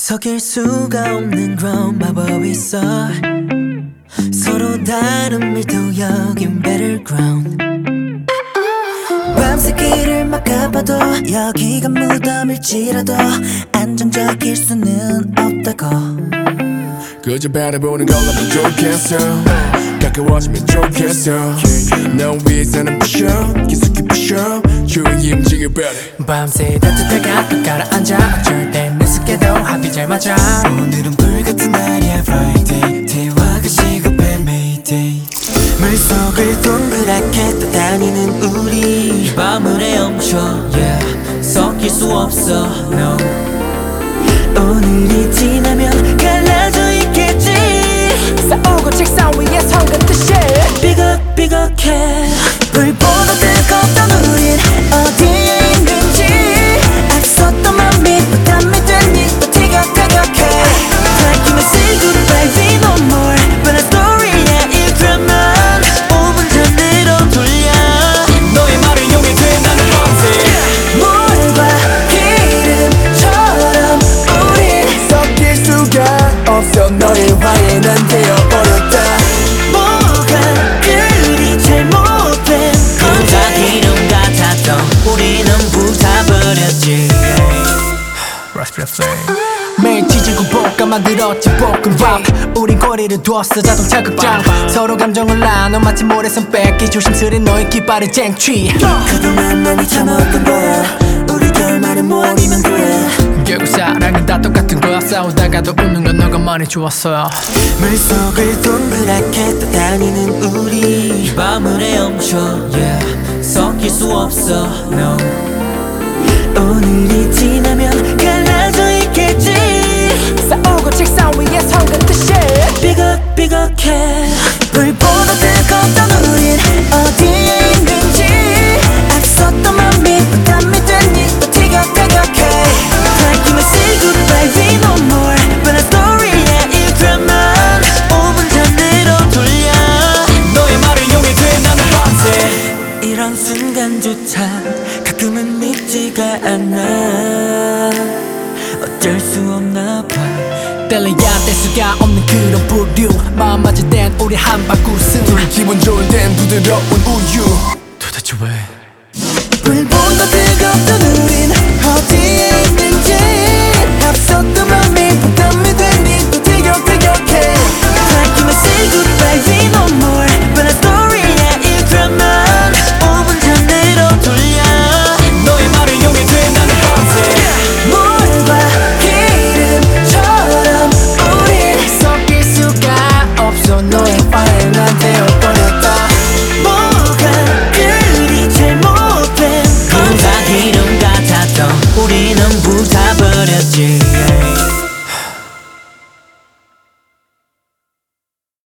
섞일 수가 없는 그런 마법이 있어. 서로 다른 밀도 여긴 battleground. 밤새 길을 막아봐도 여기가 무덤일지라도 안정적일 수는 없다고. 그저 바라보는 걸로만 좋겠어. 가까워지면 좋겠어. 넌 위에서는 부셔 깊숙이 부셔 조용히 움직여 better. 밤새 따뜻하게 앞에 가라앉아 어쩔 땐 느슨게도 합이 잘 맞아. 오늘은 불같은 날이야 Friday. 대화가 시급해 Mayday. 물속을 동그랗게 떠다니는 우리 이 밤을 헤엄쳐 yeah. 섞일 수 없어 no. 오늘이 지나면 갈라져 있겠지. 싸우고 책상 위에 서 긋듯이 삐걱삐걱해. 불보다 뜨겁던 우린 어디에 있는지. 앞섰던 맘이 부담이 되니 또 티격태격해. 밝히면 say goodbye we no more. But a story야 이 드라마 5분 전으로 돌려. 너의 말을 이용해 돼 나는 밤새 물과 기름처럼 우린 섞일 수가 없어. 너의 화에 난 되어버렸다. 뭐가 그리 잘못된 건지. 물과 기름 같았던 우리는 불타버렸지. 매일 찢고 볶아 만들었지 볶음밥. 우린 거리를 두었어 자동차 극장. 서로 감정을 나눠 마치 모래성 뺏기. 조심스레 너의 깃발을 쟁취. 그동안 많이 참았던 거야. 우리 결말은 뭐아니면 그래. 결국 사랑은 다 똑같은 거야. 싸우다가도 웃는 건 너가 많이 좋았어. 물속을 동그랗게 떠다니는 우리 이 밤을 헤엄쳐 yeah. 섞일 수 없어 no. 오늘이 지나면 갈라져 있겠지. 싸우고 책상 위에 서 긋듯이 삐걱삐걱해. 불보다 뜨겁던 우린 어디에 있는지. 앞섰던 맘이 부담이 되니 또 티격태격해. 밝히면 say goodbye we no more. But a story야 이 드라마 5분 전으로 돌려. 너의 말을 이용해 돼 나는 밤새 이런 순간조차 가끔은 믿지가 않아. 어쩔 수 없나 봐. 뗄래야 뗄 수가 없는 그런 부류. 마음 맞을 땐 우리 한 바구스. 둘이 기분 좋을 땐 부드러운 우유. 도대체 왜 불보다 뜨겁던 우린 어디에 있는지. 앞섰던 맘이 부담이 되니 또 티격태격해. 밝히면 say goodbye we no more. But a story야 이 드라마 5분 전으로 돌려. 너의 말을 이용해 돼 나는 밤새 물과 기름처럼 우린 섞일 수가 없어. 너의 화에 난 되어버렸다. 뭐가 그리 잘못된 건지. 물과 기름 같았던 우리는